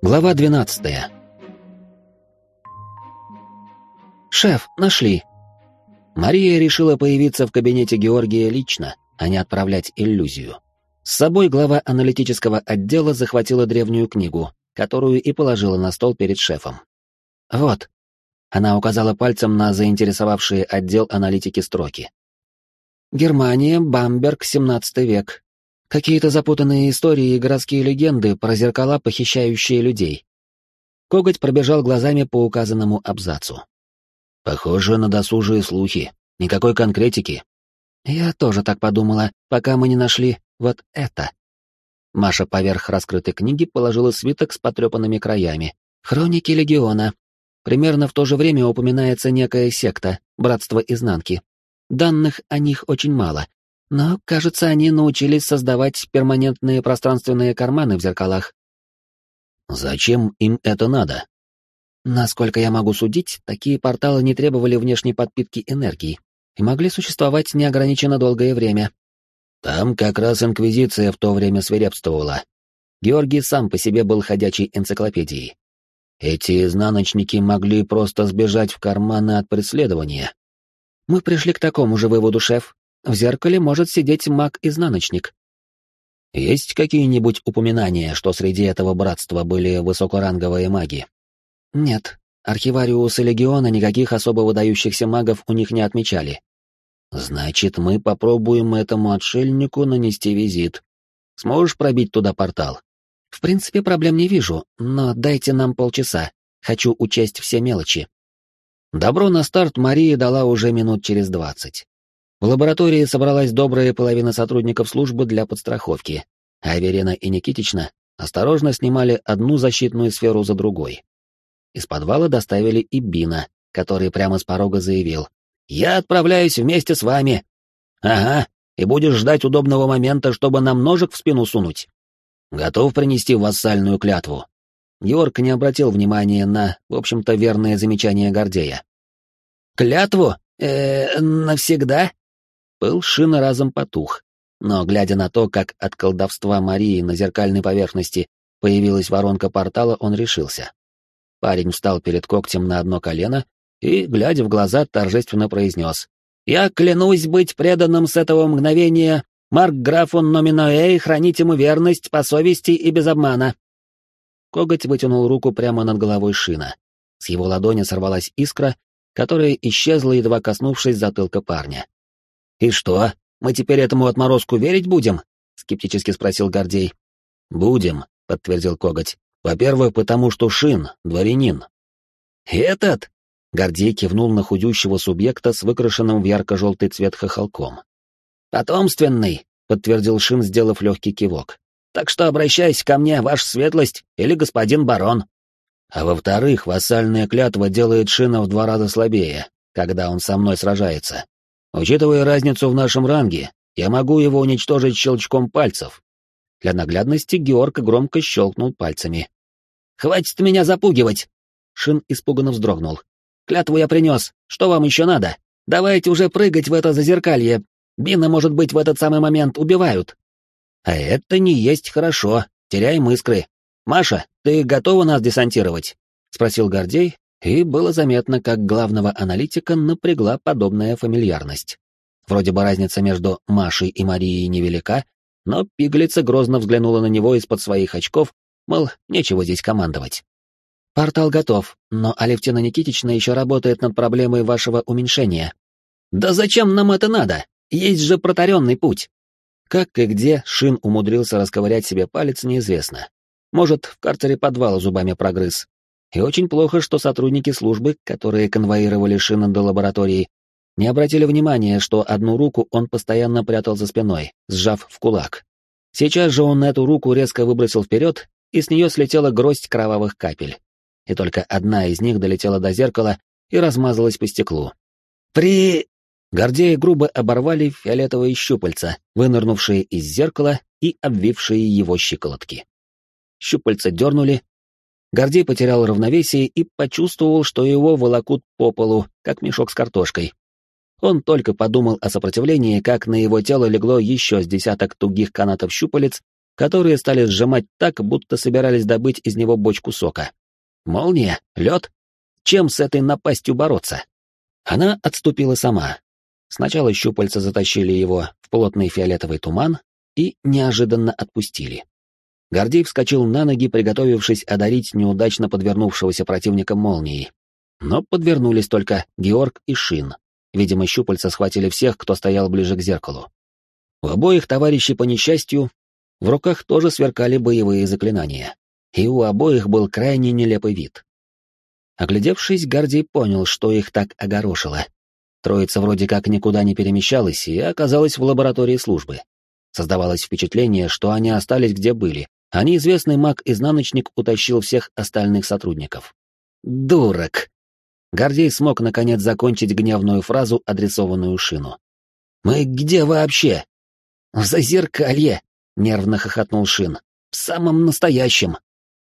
Глава 12. «Шеф, нашли!» Мария решила появиться в кабинете Георгия лично, а не отправлять иллюзию. С собой глава аналитического отдела захватила древнюю книгу, которую и положила на стол перед шефом. «Вот». Она указала пальцем на заинтересовавшие отдел аналитики строки. «Германия, Бамберг, 17 век. Какие-то запутанные истории и городские легенды про зеркала, похищающие людей». Коготь пробежал глазами по указанному абзацу. «Похоже на досужие слухи. Никакой конкретики». «Я тоже так подумала, пока мы не нашли вот это». Маша поверх раскрытой книги положила свиток с потрепанными краями. «Хроники Легиона. Примерно в то же время упоминается некая секта, Братство Изнанки. Данных о них очень мало, но, кажется, они научились создавать перманентные пространственные карманы в зеркалах». «Зачем им это надо?» «Насколько я могу судить, такие порталы не требовали внешней подпитки энергии и могли существовать неограниченно долгое время». «Там как раз Инквизиция в то время свирепствовала. Георгий сам по себе был ходячей энциклопедией. Эти изнаночники могли просто сбежать в карманы от преследования». «Мы пришли к такому же выводу, шеф. В зеркале может сидеть маг-изнаночник». «Есть какие-нибудь упоминания, что среди этого братства были высокоранговые маги?» «Нет. Архивариусы Легиона никаких особо выдающихся магов у них не отмечали». «Значит, мы попробуем этому отшельнику нанести визит. Сможешь пробить туда портал?» «В принципе, проблем не вижу, но дайте нам полчаса. Хочу учесть все мелочи». Добро на старт Мария дала уже минут через 20. В лаборатории собралась добрая половина сотрудников службы для подстраховки, а Верена и Никитична осторожно снимали одну защитную сферу за другой. Из подвала доставили и Бина, который прямо с порога заявил: «Я отправляюсь вместе с вами». «Ага, и будешь ждать удобного момента, чтобы нам ножик в спину сунуть». «Готов принести вассальную клятву?» Георг не обратил внимания на, в общем-то, верное замечание Гордея. «Клятву? Навсегда?» Пыл Шина разом потух, но, глядя на то, как от колдовства Марии на зеркальной поверхности появилась воронка портала, он решился. Парень встал перед когтем на одно колено и, глядя в глаза, торжественно произнес: «Я клянусь быть преданным с этого мгновения Маркграфу Номиноэ и хранить ему верность по совести и без обмана». Коготь вытянул руку прямо над головой Шина. С его ладони сорвалась искра, которая исчезла, едва коснувшись затылка парня. «И что, мы теперь этому отморозку верить будем?» — скептически спросил Гордей. «Будем», — подтвердил Коготь. «Во-первых, потому что Шин — дворянин». «Этот?» — Гордей кивнул на худющего субъекта с выкрашенным в ярко-желтый цвет хохолком. «Потомственный», — подтвердил Шин, сделав легкий кивок. «Так что обращайся ко мне, ваша светлость, или господин барон». «А во-вторых, вассальная клятва делает Шина в 2 раза слабее, когда он со мной сражается. Учитывая разницу в нашем ранге, я могу его уничтожить щелчком пальцев». Для наглядности Георг громко щелкнул пальцами. «Хватит меня запугивать!» Шин испуганно вздрогнул. «Клятву я принес. Что вам еще надо? Давайте уже прыгать в это зазеркалье. Бина, может быть, в этот самый момент убивают». «А это не есть хорошо. Теряем искры. Маша, ты готова нас десантировать?» — спросил Гордей, и было заметно, как главного аналитика напрягла подобная фамильярность. Вроде бы разница между Машей и Марией невелика, но пигалица грозно взглянула на него из-под своих очков, мол, нечего здесь командовать. «Портал готов, но Алевтина Никитична еще работает над проблемой вашего уменьшения». «Да зачем нам это надо? Есть же протаренный путь». Как и где Шин умудрился расковырять себе палец, неизвестно. Может, в карцере подвала зубами прогрыз. И очень плохо, что сотрудники службы, которые конвоировали Шина до лаборатории, не обратили внимания, что одну руку он постоянно прятал за спиной, сжав в кулак. Сейчас же он эту руку резко выбросил вперед, и с нее слетела гроздь кровавых капель. И только одна из них долетела до зеркала и размазалась по стеклу. Гордея грубо оборвали фиолетовые щупальца, вынырнувшие из зеркала и обвившие его щиколотки. Щупальца дернули. Гордей потерял равновесие и почувствовал, что его волокут по полу, как мешок с картошкой. Он только подумал о сопротивлении, как на его тело легло еще с десяток тугих канатов щупалец, которые стали сжимать так, будто собирались добыть из него бочку сока. Молния? Лед? Чем с этой напастью бороться? Она отступила сама. Сначала щупальца затащили его в плотный фиолетовый туман и неожиданно отпустили. Гордей вскочил на ноги, приготовившись одарить неудачно подвернувшегося противника молнией. Но подвернулись только Георг и Шин. Видимо, щупальца схватили всех, кто стоял ближе к зеркалу. У обоих товарищей, по несчастью, в руках тоже сверкали боевые заклинания. И у обоих был крайне нелепый вид. Оглядевшись, Гордей понял, что их так огорошило. Троица вроде как никуда не перемещалась и оказалась в лаборатории службы. Создавалось впечатление, что они остались где были, а неизвестный маг-изнаночник утащил всех остальных сотрудников. «Дурак!» Гордей смог наконец закончить гневную фразу, адресованную Шину. «Мы где вообще?» «В Зазеркалье!» — нервно хохотнул Шин. «В самом настоящем!»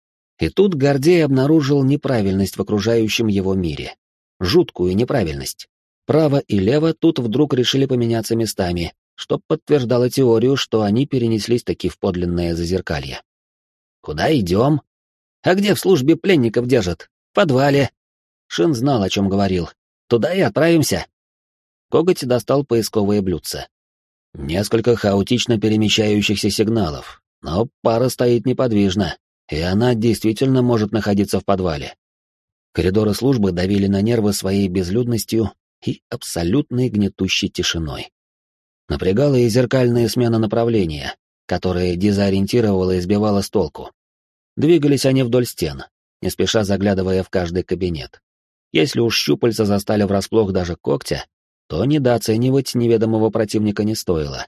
И тут Гордей обнаружил неправильность в окружающем его мире. Жуткую неправильность. Право и лево тут вдруг решили поменяться местами, что подтверждало теорию, что они перенеслись таки в подлинное Зазеркалье. «Куда идем?» «А где в службе пленников держат?» «В подвале». Шин знал, о чем говорил. «Туда и отправимся». Коготь достал поисковые блюдца. Несколько хаотично перемещающихся сигналов, но пара стоит неподвижно, и она действительно может находиться в подвале. Коридоры службы давили на нервы своей безлюдностью и абсолютной гнетущей тишиной. Напрягала и зеркальная смена направления, которая дезориентировала и сбивала с толку. Двигались они вдоль стен, не спеша заглядывая в каждый кабинет. Если уж щупальца застали врасплох даже когтя, то недооценивать неведомого противника не стоило.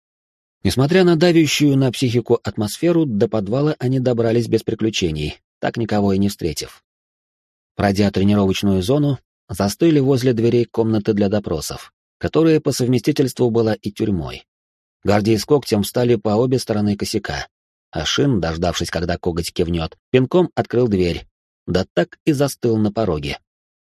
Несмотря на давящую на психику атмосферу, до подвала они добрались без приключений, так никого и не встретив. Пройдя тренировочную зону, застыли возле дверей комнаты для допросов, которая по совместительству была и тюрьмой. Гордей с когтем встали по обе стороны косяка, а Шин, дождавшись, когда коготь кивнет, пинком открыл дверь, да так и застыл на пороге.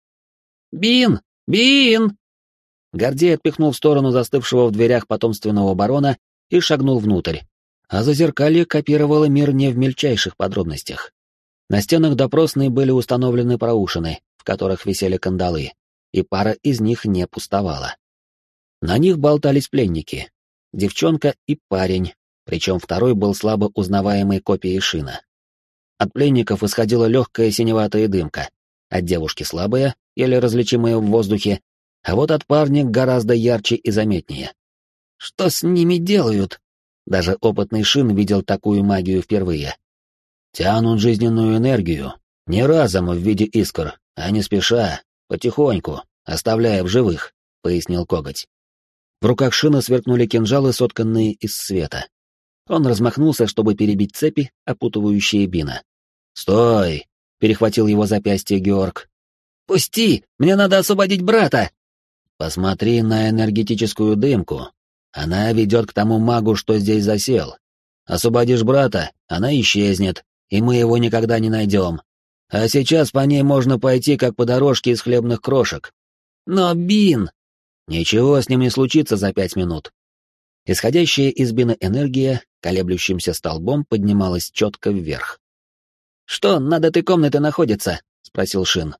«Бин! Бин!» Гордей отпихнул в сторону застывшего в дверях потомственного барона и шагнул внутрь, а Зазеркалье копировало мир не в мельчайших подробностях. На стенах допросной были установлены проушины, в которых висели кандалы, и пара из них не пустовала. На них болтались пленники, девчонка и парень, причем второй был слабо узнаваемой копией Шина. От пленников исходила легкая синеватая дымка, от девушки слабая, еле различимая в воздухе, а вот от парня гораздо ярче и заметнее. Что с ними делают? Даже опытный Шин видел такую магию впервые. Тянут жизненную энергию, не разом в виде искр, а не спеша, потихоньку, оставляя в живых, — пояснил Коготь. В руках Шина сверкнули кинжалы, сотканные из света. Он размахнулся, чтобы перебить цепи, опутывающие Бина. «Стой!» — перехватил его запястье Георг. «Пусти! Мне надо освободить брата!» «Посмотри на энергетическую дымку. Она ведет к тому магу, что здесь засел. Освободишь брата, она исчезнет, и мы его никогда не найдем. А сейчас по ней можно пойти, как по дорожке из хлебных крошек. Но Бин...» «Ничего с ним не случится за 5 минут». Исходящая из Бина энергия колеблющимся столбом поднималась четко вверх. «Что над этой комнатой находится?» — спросил Шин.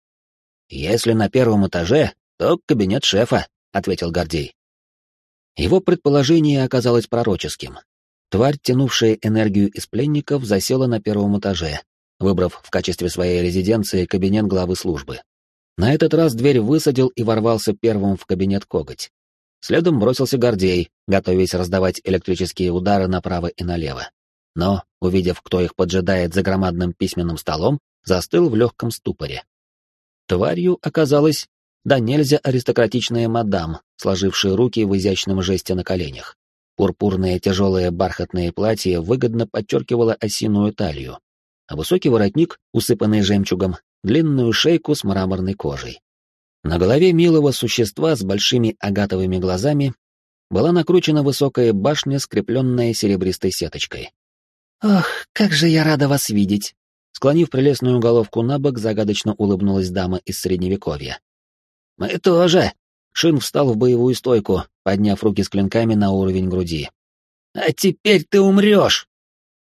«Если на первом этаже, то кабинет шефа», — ответил Гордей. Его предположение оказалось пророческим. Тварь, тянувшая энергию из пленников, засела на первом этаже, выбрав в качестве своей резиденции кабинет главы службы. На этот раз дверь высадил и ворвался первым в кабинет Коготь. Следом бросился Гордей, готовясь раздавать электрические удары направо и налево. Но, увидев, кто их поджидает за громадным письменным столом, застыл в легком ступоре. Тварью оказалась да нельзя аристократичная мадам, сложившая руки в изящном жесте на коленях. Пурпурное тяжелое бархатное платье выгодно подчеркивало осиную талию, а высокий воротник, усыпанный жемчугом, длинную шейку с мраморной кожей. На голове милого существа с большими агатовыми глазами была накручена высокая башня, скрепленная серебристой сеточкой. «Ох, как же я рада вас видеть!» Склонив прелестную головку на бок, загадочно улыбнулась дама из Средневековья. «Мы тоже!» Шин встал в боевую стойку, подняв руки с клинками на уровень груди. «А теперь ты умрешь!»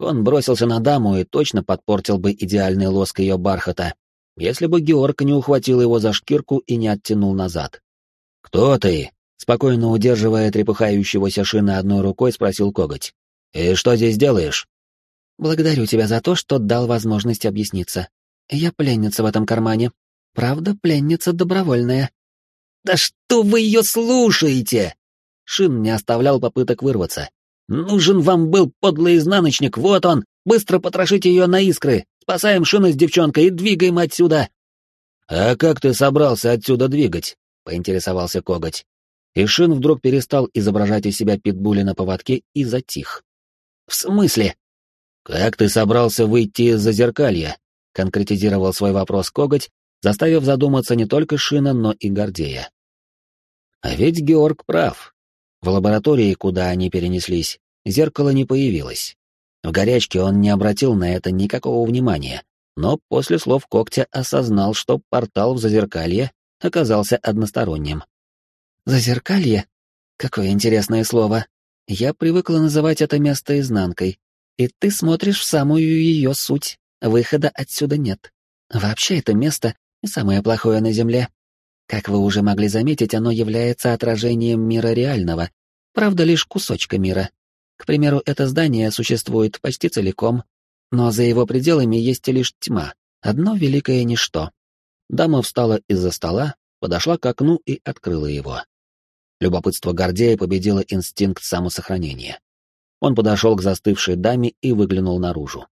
Он бросился на даму и точно подпортил бы идеальный лоск ее бархата, если бы Георг не ухватил его за шкирку и не оттянул назад. «Кто ты?» — спокойно удерживая трепыхающегося Шина одной рукой, спросил Коготь. «И что здесь делаешь?» «Благодарю тебя за то, что дал возможность объясниться. Я пленница в этом кармане. Правда, пленница добровольная». «Да что вы ее слушаете?» Шин не оставлял попыток вырваться. «Нужен вам был подлый изнаночник, вот он! Быстро потрошите ее на искры! Спасаем Шина с девчонкой и двигаем отсюда!» «А как ты собрался отсюда двигать?» — поинтересовался Коготь. И Шин вдруг перестал изображать из себя питбуля на поводке и затих. «В смысле?» «Как ты собрался выйти из зазеркалья?» — конкретизировал свой вопрос Коготь, заставив задуматься не только Шина, но и Гордея. А ведь Георг прав. В лаборатории, куда они перенеслись, зеркало не появилось. В горячке он не обратил на это никакого внимания, но после слов Когтя осознал, что портал в зазеркалье оказался односторонним. «Зазеркалье? Какое интересное слово. Я привыкла называть это место изнанкой, и ты смотришь в самую ее суть. Выхода отсюда нет. Вообще это место не самое плохое на Земле. Как вы уже могли заметить, оно является отражением мира реального, правда, лишь кусочка мира. К примеру, это здание существует почти целиком, но за его пределами есть лишь тьма, одно великое ничто». Дама встала из-за стола, подошла к окну и открыла его. Любопытство Гордея победило инстинкт самосохранения. Он подошел к застывшей даме и выглянул наружу.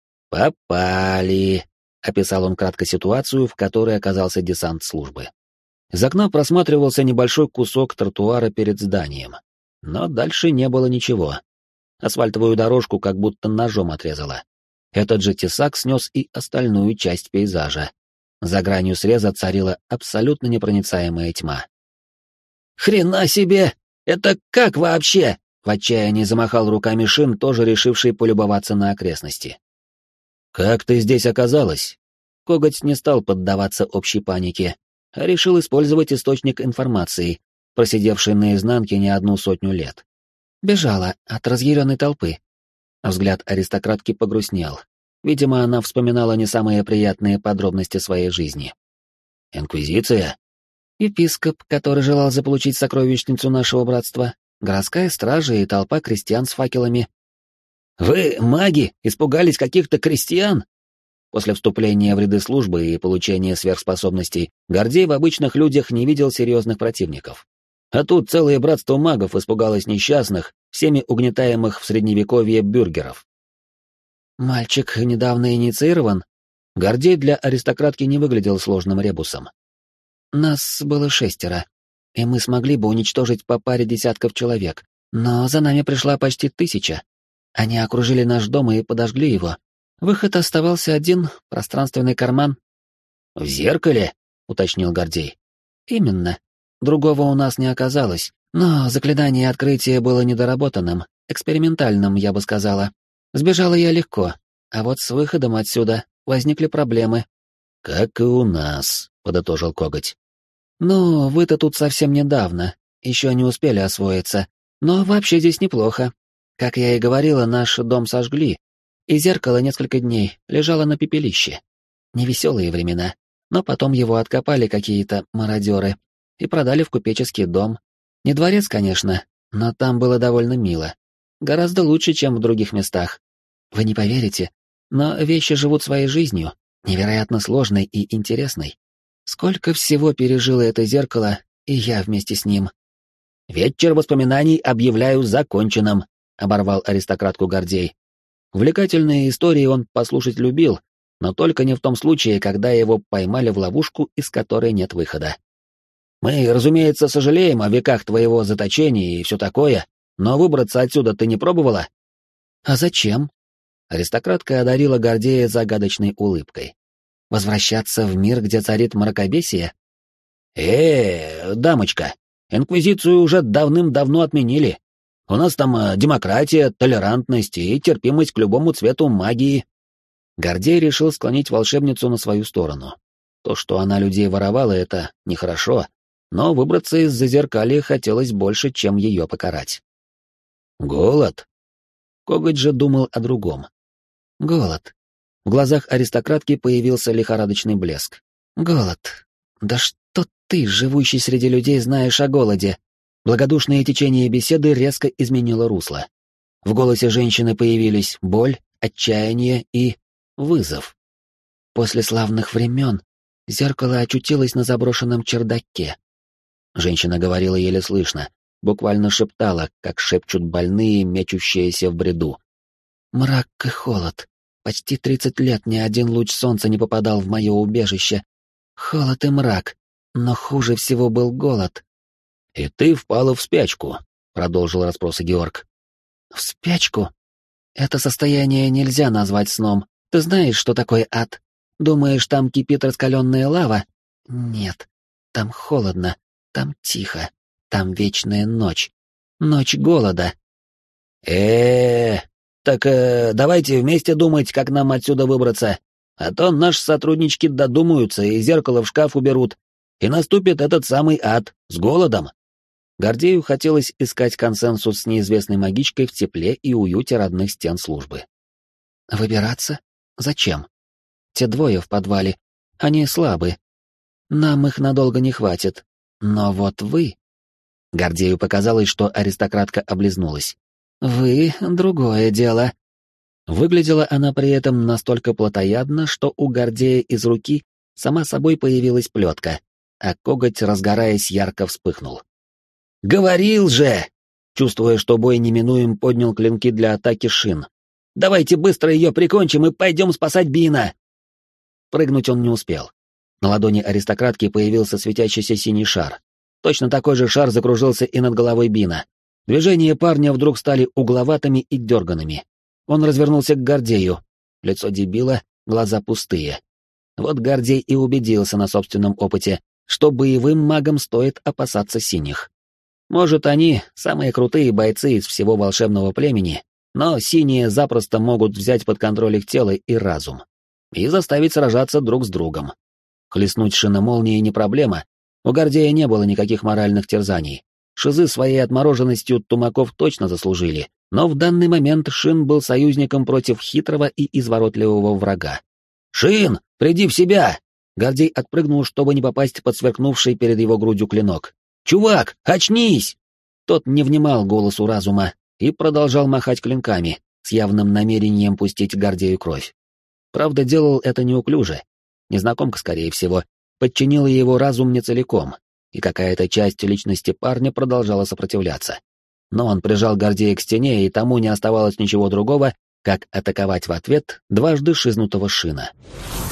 «Попали!» — описал он кратко ситуацию, в которой оказался десант службы. Из окна просматривался небольшой кусок тротуара перед зданием. Но дальше не было ничего. Асфальтовую дорожку как будто ножом отрезало. Этот же тесак снес и остальную часть пейзажа. За гранью среза царила абсолютно непроницаемая тьма. «Хрена себе! Это как вообще?» — в отчаянии замахал руками Шин, тоже решивший полюбоваться на окрестности. «Как ты здесь оказалась?» Коготь не стал поддаваться общей панике, а решил использовать источник информации, просидевший на изнанке не одну сотню лет. Бежала от разъяренной толпы. Взгляд аристократки погрустнел. Видимо, она вспоминала не самые приятные подробности своей жизни. «Инквизиция?» Епископ, который желал заполучить сокровищницу нашего братства, городская стража и толпа крестьян с факелами. «Вы, маги, испугались каких-то крестьян?» После вступления в ряды службы и получения сверхспособностей Гордей в обычных людях не видел серьезных противников. А тут целое братство магов испугалось несчастных, всеми угнетаемых в средневековье бюргеров. «Мальчик недавно инициирован?» Гордей для аристократки не выглядел сложным ребусом. «Нас было 6, и мы смогли бы уничтожить по паре десятков человек, но за нами пришла почти 1000. Они окружили наш дом и подожгли его. Выход оставался один — пространственный карман». «В зеркале?» — уточнил Гордей. «Именно. Другого у нас не оказалось, но заклинание открытия было недоработанным, экспериментальным, я бы сказала. Сбежала я легко, а вот с выходом отсюда возникли проблемы». «Как и у нас», — подытожил Коготь. «Ну, вы-то тут совсем недавно, еще не успели освоиться, но вообще здесь неплохо. Как я и говорила, наш дом сожгли, и зеркало несколько дней лежало на пепелище. Невеселые времена, но потом его откопали какие-то мародеры и продали в купеческий дом. Не дворец, конечно, но там было довольно мило. Гораздо лучше, чем в других местах. Вы не поверите, но вещи живут своей жизнью, невероятно сложной и интересной. Сколько всего пережило это зеркало, и я вместе с ним». «Вечер воспоминаний объявляю законченным», — оборвал аристократку Гордей. Увлекательные истории он послушать любил, но только не в том случае, когда его поймали в ловушку, из которой нет выхода. «Мы, разумеется, сожалеем о веках твоего заточения и все такое, но выбраться отсюда ты не пробовала?» «А зачем?» Аристократка одарила Гордея загадочной улыбкой. «Возвращаться в мир, где царит мракобесие?» Дамочка, инквизицию уже давным-давно отменили. У нас там демократия, толерантность и терпимость к любому цвету магии». Гордей решил склонить волшебницу на свою сторону. То, что она людей воровала, это нехорошо, но выбраться из зазеркалья хотелось больше, чем ее покарать. «Голод?» Коготь же думал о другом. Голод. В глазах аристократки появился лихорадочный блеск. Голод. Да что ты, живущий среди людей, знаешь о голоде? Благодушное течение беседы резко изменило русло. В голосе женщины появились боль, отчаяние и вызов. После славных времен зеркало очутилось на заброшенном чердаке. Женщина говорила еле слышно, буквально шептала, как шепчут больные, мечущиеся в бреду. Мрак и холод. Почти 30 лет ни один луч солнца не попадал в мое убежище. Холод и мрак. Но хуже всего был голод. «И ты впала в спячку», — продолжил расспросы Георг. «В спячку? Это состояние нельзя назвать сном. Ты знаешь, что такое ад? Думаешь, там кипит раскаленная лава? Нет. Там холодно, там тихо, там вечная ночь. Ночь голода». Давайте вместе думать, как нам отсюда выбраться. А то наши сотруднички додумаются и зеркало в шкаф уберут, и наступит этот самый ад с голодом». Гордею хотелось искать консенсус с неизвестной магичкой в тепле и уюте родных стен службы. «Выбираться? Зачем? Те двое в подвале, они слабы. Нам их надолго не хватит. Но вот вы...» Гордею показалось, что аристократка облизнулась. «Вы — другое дело». Выглядела она при этом настолько плотоядно, что у Гордея из руки сама собой появилась плетка, а коготь, разгораясь, ярко вспыхнул. «Говорил же!» Чувствуя, что бой неминуем, поднял клинки для атаки Шин. «Давайте быстро ее прикончим и пойдем спасать Бина!» Прыгнуть он не успел. На ладони аристократки появился светящийся синий шар. Точно такой же шар закружился и над головой Бина. Движения парня вдруг стали угловатыми и дерганными. Он развернулся к Гордею. Лицо дебила, глаза пустые. Вот Гордей и убедился на собственном опыте, что боевым магам стоит опасаться синих. Может, они самые крутые бойцы из всего волшебного племени, но синие запросто могут взять под контроль их тело и разум. И заставить сражаться друг с другом. Хлестнуть Шина молнией не проблема. У Гордея не было никаких моральных терзаний. Шизы своей отмороженностью тумаков точно заслужили, но в данный момент Шин был союзником против хитрого и изворотливого врага. «Шин, приди в себя!» Гордей отпрыгнул, чтобы не попасть под сверкнувший перед его грудью клинок. «Чувак, очнись!» Тот не внимал голосу разума и продолжал махать клинками, с явным намерением пустить Гордею кровь. Правда, делал это неуклюже. Незнакомка, скорее всего, подчинила его разум не целиком, и какая-то часть личности парня продолжала сопротивляться. Но он прижал Гордея к стене, и тому не оставалось ничего другого, как атаковать в ответ дважды шизнутого Шина.